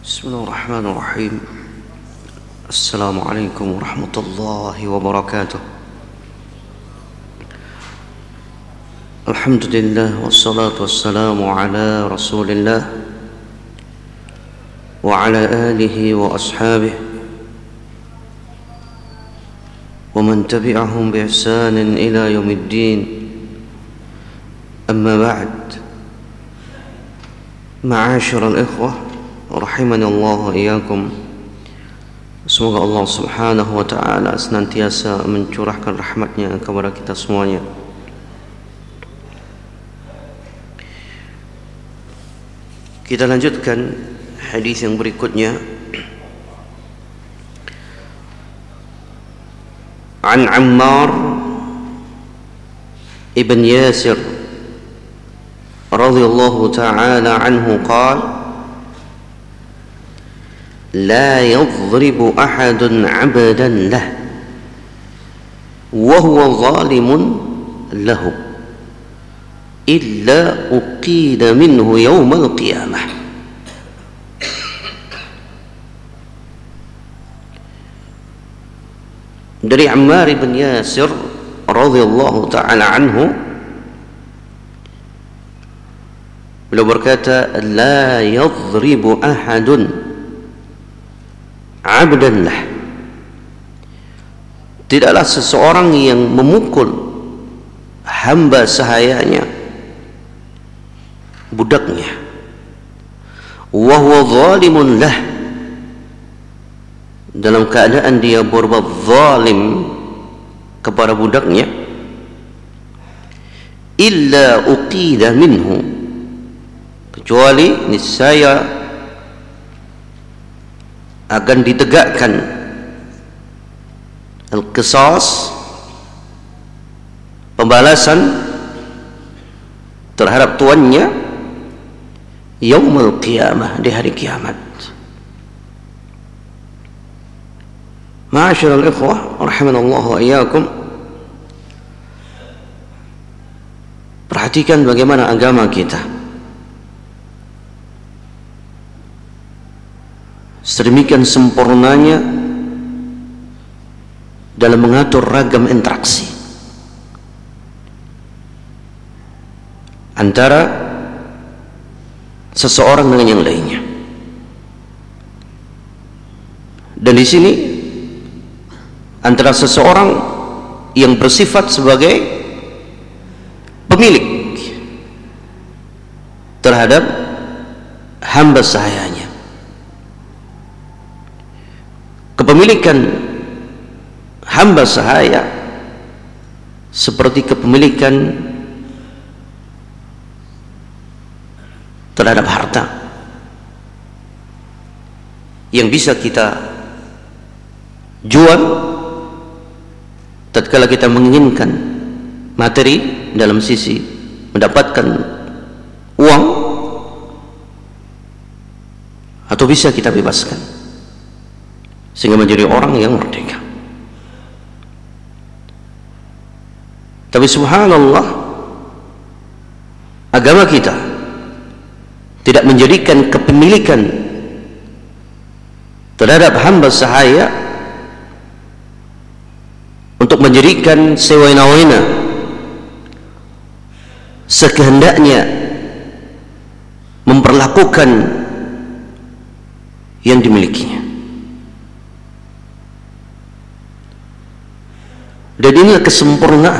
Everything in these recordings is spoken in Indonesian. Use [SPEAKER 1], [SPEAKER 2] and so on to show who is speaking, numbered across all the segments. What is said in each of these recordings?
[SPEAKER 1] Bismillahirrahmanirrahim. Assalamualaikum warahmatullahi wabarakatuh. Alhamdulillah wassalatu wassalamu ala Rasulillah wa ala alihi wa ashabihi wa man tabi'ahum bi ihsanin ila yaumiddin. Amma ba'd. Ma'asyiral ikhwah rahimani Allah wa iyyakum. Semoga Allah Subhanahu wa taala senantiasa mencurahkan rahmatnya kepada kita semuanya. Kita lanjutkan hadis yang berikutnya. An Ammar ibn Yasir radhiyallahu ta'ala anhu qala لا يضرب أحد عبدا له وهو ظالم له إلا أقيد منه يوم القيامة. Dari Ammar bin Yasir radhiyallahu ta'ala anhu, beliau berkata, لا يضرب أحد abdan lah, tidaklah seseorang yang memukul hamba sahayanya, budaknya, wa huwa zalimun lah, dalam keadaan dia berbuat zalim kepada budaknya, illa uqida minhu, kecuali niscaya akan ditegakkan al-qisas, pembalasan terhadap tuannya, yaumul qiyamah, di hari kiamat. Ma'asyiral ikhwah rahimanallahu wa iyyakum, perhatikan bagaimana agama kita sedemikian sempurnanya dalam mengatur ragam interaksi antara seseorang dengan yang lainnya. Dan di sini antara seseorang yang bersifat sebagai pemilik terhadap hamba sahayanya. Kepemilikan hamba sahaya seperti kepemilikan terhadap harta yang bisa kita jual tatkala kita menginginkan materi dalam sisi mendapatkan uang, atau bisa kita bebaskan sehingga menjadi orang yang merdeka. Tapi subhanallah, agama kita tidak menjadikan kepemilikan terhadap hamba sahaya untuk menjadikan sewena-wena, sekehendaknya memperlakukan yang dimilikinya. Dan inilah kesempurnaan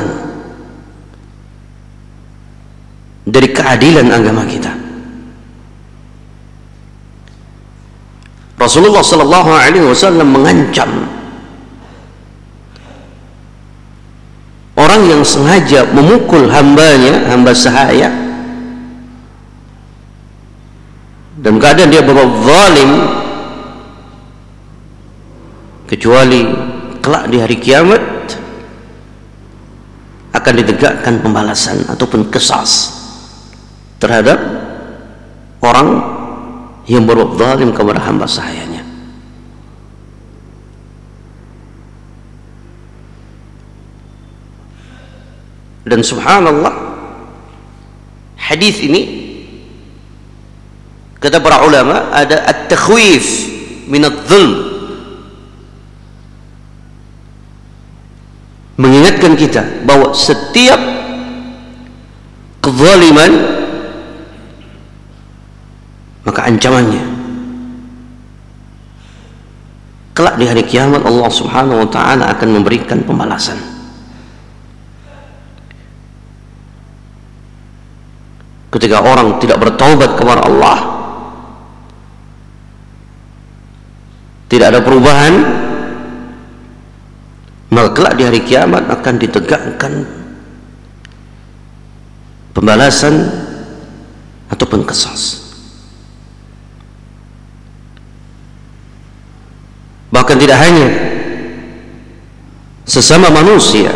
[SPEAKER 1] dari keadilan agama kita. Rasulullah sallallahu alaihi wasallam mengancam orang yang sengaja memukul hambanya, hamba sahaya, dalam keadaan dia berbuat zalim, kecuali kelak di hari kiamat akan ditegakkan pembalasan ataupun qisas terhadap orang yang berbuat zalim kepada hamba sahayanya. Dan subhanallah, hadis ini Kata para ulama, ada at-takhwif min adh-dhulm, mengingatkan kita bahwa setiap kezaliman maka ancamannya kelak di hari kiamat Allah Subhanahu wa taala akan memberikan pembalasan. Ketika orang tidak bertaubat kepada Allah, tidak ada perubahan, maka kelak di hari kiamat akan ditegakkan pembalasan ataupun qisas. Bahkan tidak hanya sesama manusia,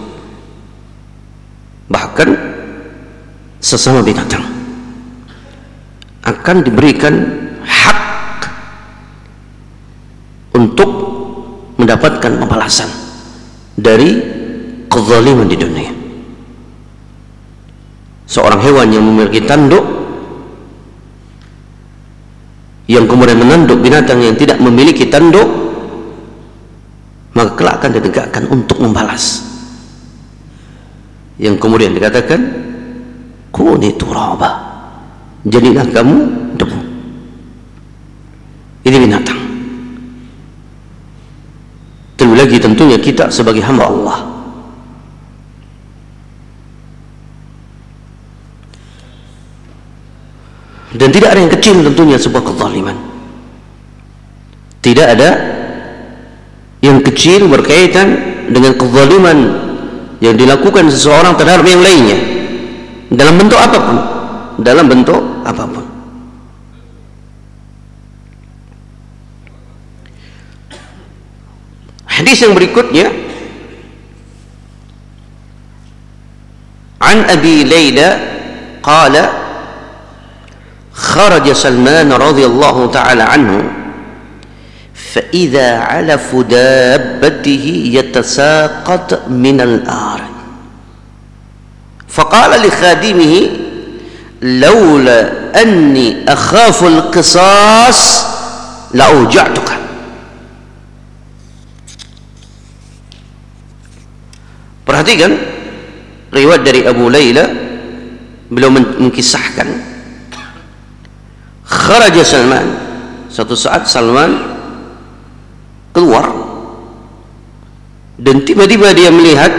[SPEAKER 1] bahkan sesama binatang akan diberikan hak untuk mendapatkan pembalasan dari kezaliman di dunia. Seorang hewan yang memiliki tanduk, yang kemudian menanduk binatang yang tidak memiliki tanduk, maka kelak akan ditegakkan untuk membalas. Yang kemudian dikatakan, kuni turaba, jadilah kamu debu. Ini binatang. Terlebih lagi tentunya kita sebagai hamba Allah. Dan tidak ada yang kecil tentunya sebuah kezaliman. Tidak ada yang kecil berkaitan dengan kezaliman yang dilakukan seseorang terhadap yang lainnya, dalam bentuk apapun, dalam bentuk apapun. Hadis yang berikutnya, an Abi Layla qala kharaja Salman radhiyallahu ta'ala anhu فإذا علف دابته يتساقط من الآر فقال لخادمه لولا أني أخاف القصاص لأوجعتك. Perhatikan riwayat dari Abu Layla, beliau mengkisahkan kharaja Salman, suatu saat Salman keluar dan tiba-tiba dia melihat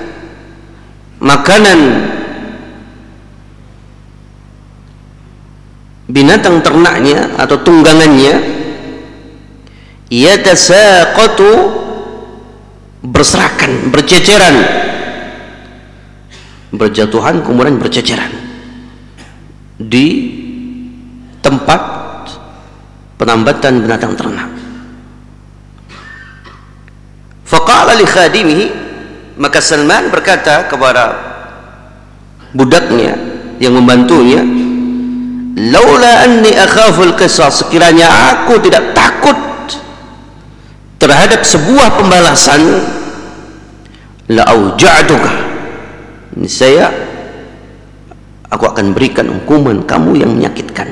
[SPEAKER 1] makanan binatang ternaknya atau tunggangannya yatasaqatu, berserakan, berceceran, berjatuhan kemudian berceceran di tempat penambatan binatang ternak. Faqala li khadimihi, maka Salman berkata kepada budaknya yang membantunya, laula anni akhaful qisas, sekiranya aku tidak takut terhadap sebuah pembalasan, la auja'tuka, niscaya aku akan berikan hukuman kamu yang menyakitkan.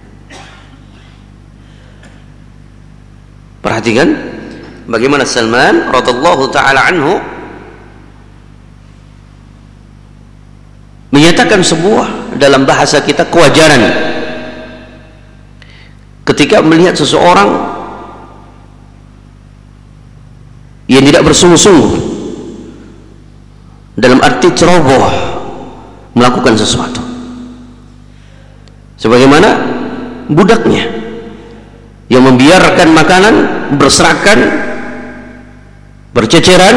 [SPEAKER 1] Perhatikan bagaimana Salman radhiyallahu ta'ala anhu menyatakan sebuah, dalam bahasa kita, kewajaran ketika melihat seseorang yang tidak bersungguh-sungguh, dalam arti ceroboh melakukan sesuatu, sebagaimana budaknya yang membiarkan makanan berserakan, berceceran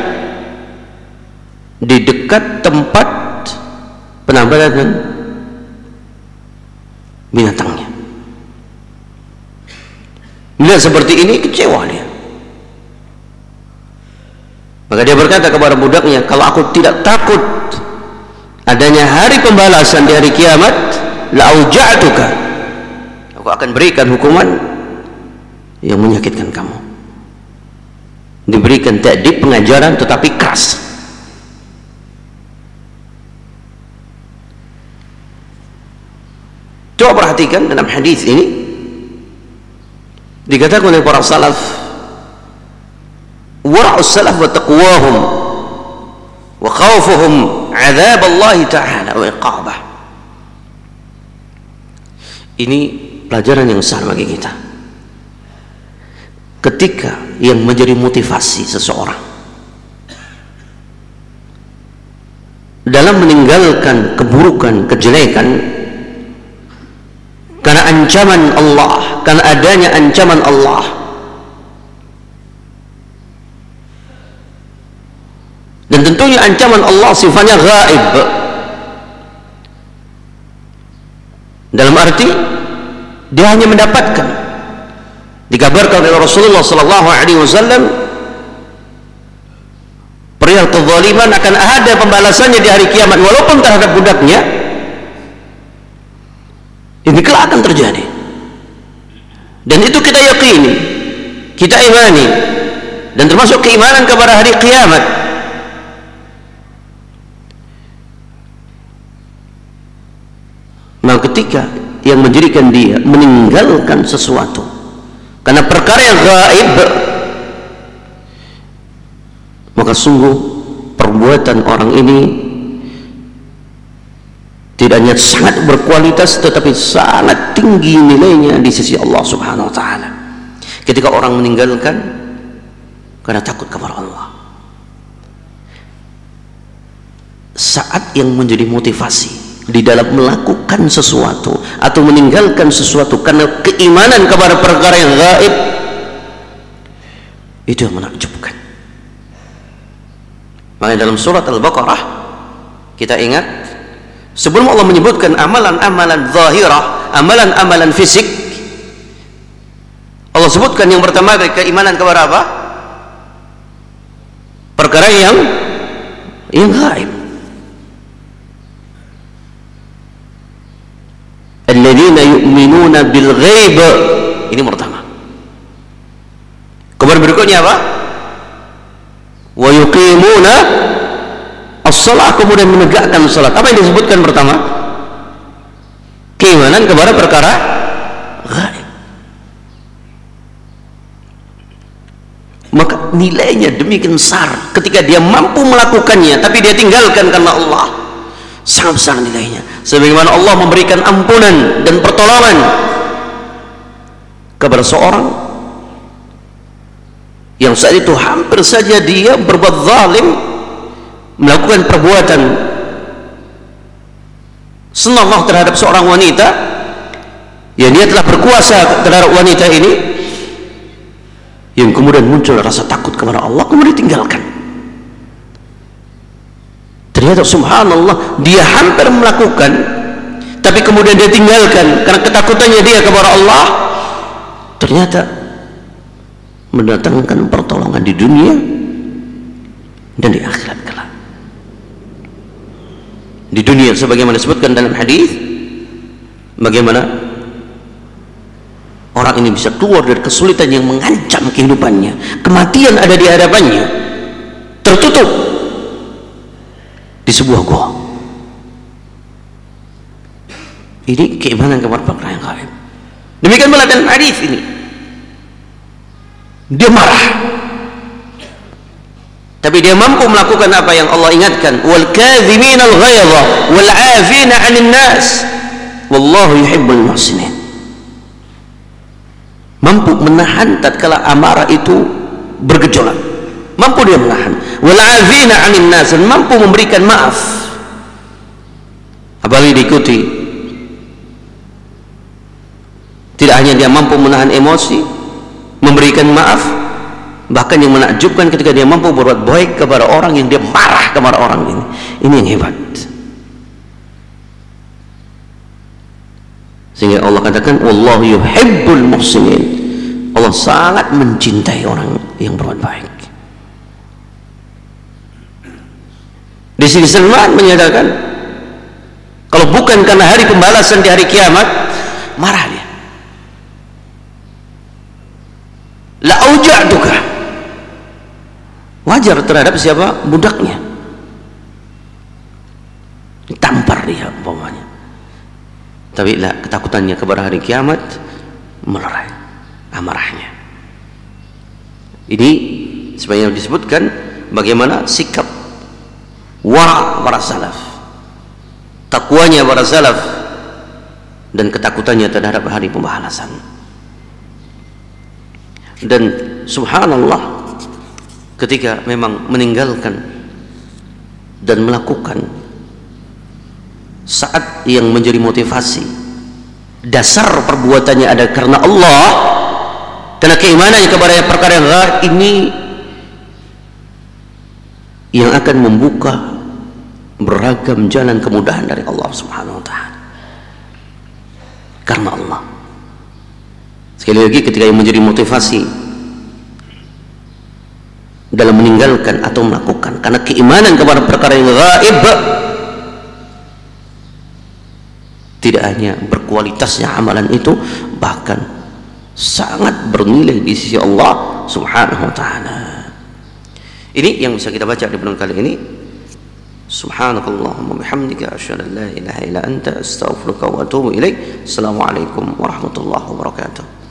[SPEAKER 1] di dekat tempat penambatan binatangnya. Melihat seperti ini, kecewa dia. Maka dia berkata kepada budaknya, kalau aku tidak takut adanya hari pembalasan di hari kiamat, la auja'tuka, aku akan berikan hukuman yang menyakitkan kamu. Diberikan ta'dib, pengajaran, tetapi keras. Coba perhatikan dalam hadis ini dikatakan oleh para salaf, wara'us salaf wa taqwahum wa khawfuhum 'adzab Allah ta'ala wa iqabah. Ini pelajaran yang besar bagi kita. Ketika yang menjadi motivasi seseorang dalam meninggalkan keburukan, kejelekan karena ancaman Allah, karena adanya ancaman Allah, dan tentunya ancaman Allah sifatnya gaib, dalam arti dia hanya mendapatkan, dikabarkan oleh Rasulullah sallallahu alaihi wasallam, perihal kezaliman akan ada pembalasannya di hari kiamat walaupun terhadap budaknya. Ini kelak akan terjadi, dan itu kita yakini, kita imani, dan termasuk keimanan kepada hari kiamat. Maka ketika yang menjadikan dia meninggalkan sesuatu karena perkara yang gaib, maka sungguh perbuatan orang ini tidak hanya sangat berkualitas tetapi sangat tinggi nilainya di sisi Allah Subhanahu wa taala. Ketika orang meninggalkan karena takut kepada Allah, saat yang menjadi motivasi di dalam melakukan sesuatu atau meninggalkan sesuatu karena keimanan kepada perkara yang gaib, itu yang menakjubkan. Makanya dalam surat Al-Baqarah kita ingat, sebelum Allah menyebutkan amalan-amalan zahirah, amalan-amalan fisik, Allah sebutkan yang pertama keimanan kepada apa? Perkara yang gaib. Alladzina yu'minuna bil ghaib. Ini pertama. Kemudian berikutnya apa? Wa yuqimuna as-salat, kemudian menegakkan salat. Apa yang disebutkan pertama? Keimanan kepada perkara gaib. Maka nilainya demikian besar ketika dia mampu melakukannya tapi dia tinggalkan karena Allah. Sangat besar nilainya. Sebagaimana Allah memberikan ampunan dan pertolongan kepada seorang yang saat itu hampir saja dia berbuat zalim, melakukan perbuatan senang terhadap seorang wanita, yang dia telah berkuasa terhadap wanita ini, yang kemudian muncul rasa takut kepada Allah, kemudian tinggalkan. Ternyata subhanallah, dia hampir melakukan tapi kemudian dia tinggalkan karena ketakutannya dia kepada Allah, ternyata mendatangkan pertolongan di dunia dan di akhirat kelak. Di dunia sebagaimana disebutkan dalam hadis, bagaimana orang ini bisa keluar dari kesulitan yang mengancam kehidupannya, kematian ada di hadapannya, tertutup di sebuah gua. Ini keimanan kepada perkara yang gaib. Demikian pula dalam hadis ini, dia marah tapi dia mampu melakukan apa yang Allah ingatkan, wal kadhimin al ghaidha wal 'afina 'anil nas wallahu yuhibbul muhsinin. Mampu menahan tatkala amarah itu bergejolak, mampu dia menahan, wal 'afina 'anil nas, mampu memberikan maaf. Apalagi diikuti, tidak hanya dia mampu menahan emosi, memberikan maaf, bahkan yang menakjubkan ketika dia mampu berbuat baik kepada orang yang dia marah kepada orang ini. Ini yang hebat. Sehingga Allah katakan wallahu yuhibbul muhsinin. Allah sangat mencintai orang yang berbuat baik. Di sini Salman menyatakan, kalau bukan karena hari pembalasan di hari kiamat, marah dia. La auja'tuka, wajar terhadap siapa? Budaknya. Ditampar dia umpamanya. Tapi ketakutannya kepada hari kiamat melerai amarahnya. Ini sebenarnya disebutkan bagaimana sikap wara para salaf, takwanya para salaf, dan ketakutannya terhadap hari pembalasan. Dan subhanallah, ketika memang meninggalkan dan melakukan saat yang menjadi motivasi, dasar perbuatannya ada karena Allah, karena keimanannya kepada perkara yang gaib, ini yang akan membuka beragam jalan kemudahan dari Allah Subhanahu wa taala. Karena Allah. Sekali lagi, ketika yang menjadi motivasi dalam meninggalkan atau melakukan karena keimanan kepada perkara yang gaib, tidak hanya berkualitasnya amalan itu, bahkan sangat bernilai di sisi Allah Subhanahu wa taala. Ini yang bisa kita baca di bulan kali ini. Subhanakallahumma bihamdika asyhadu an la ilaha illa anta astaghfiruka wa atubu ilaik. Assalamualaikum warahmatullahi wabarakatuh.